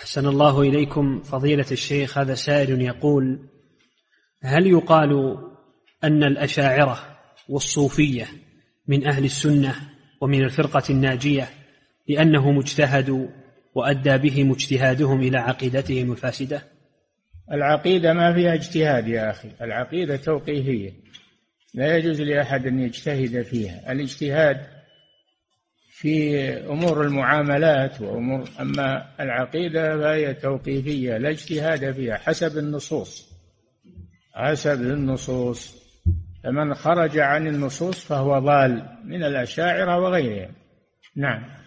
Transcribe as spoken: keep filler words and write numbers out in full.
أحسن الله إليكم فضيلة الشيخ. هذا سائل يقول: هل يقال أن الأشاعرة والصوفية من أهل السنة ومن الفرقة الناجية لأنهم اجتهدوا وأدى بهم اجتهادهم إلى عقيدتهم الفاسدة؟ العقيدة ما فيها اجتهاد يا أخي، العقيدة توقيفية، لا يجوز لأحد أن يجتهد فيها. الاجتهاد في أمور المعاملات وأمور، أما العقيدة فهي توقيفية لا اجتهاد فيها، حسب النصوص حسب النصوص. فمن خرج عن النصوص فهو ضال من الأشاعرة وغيرهم. نعم.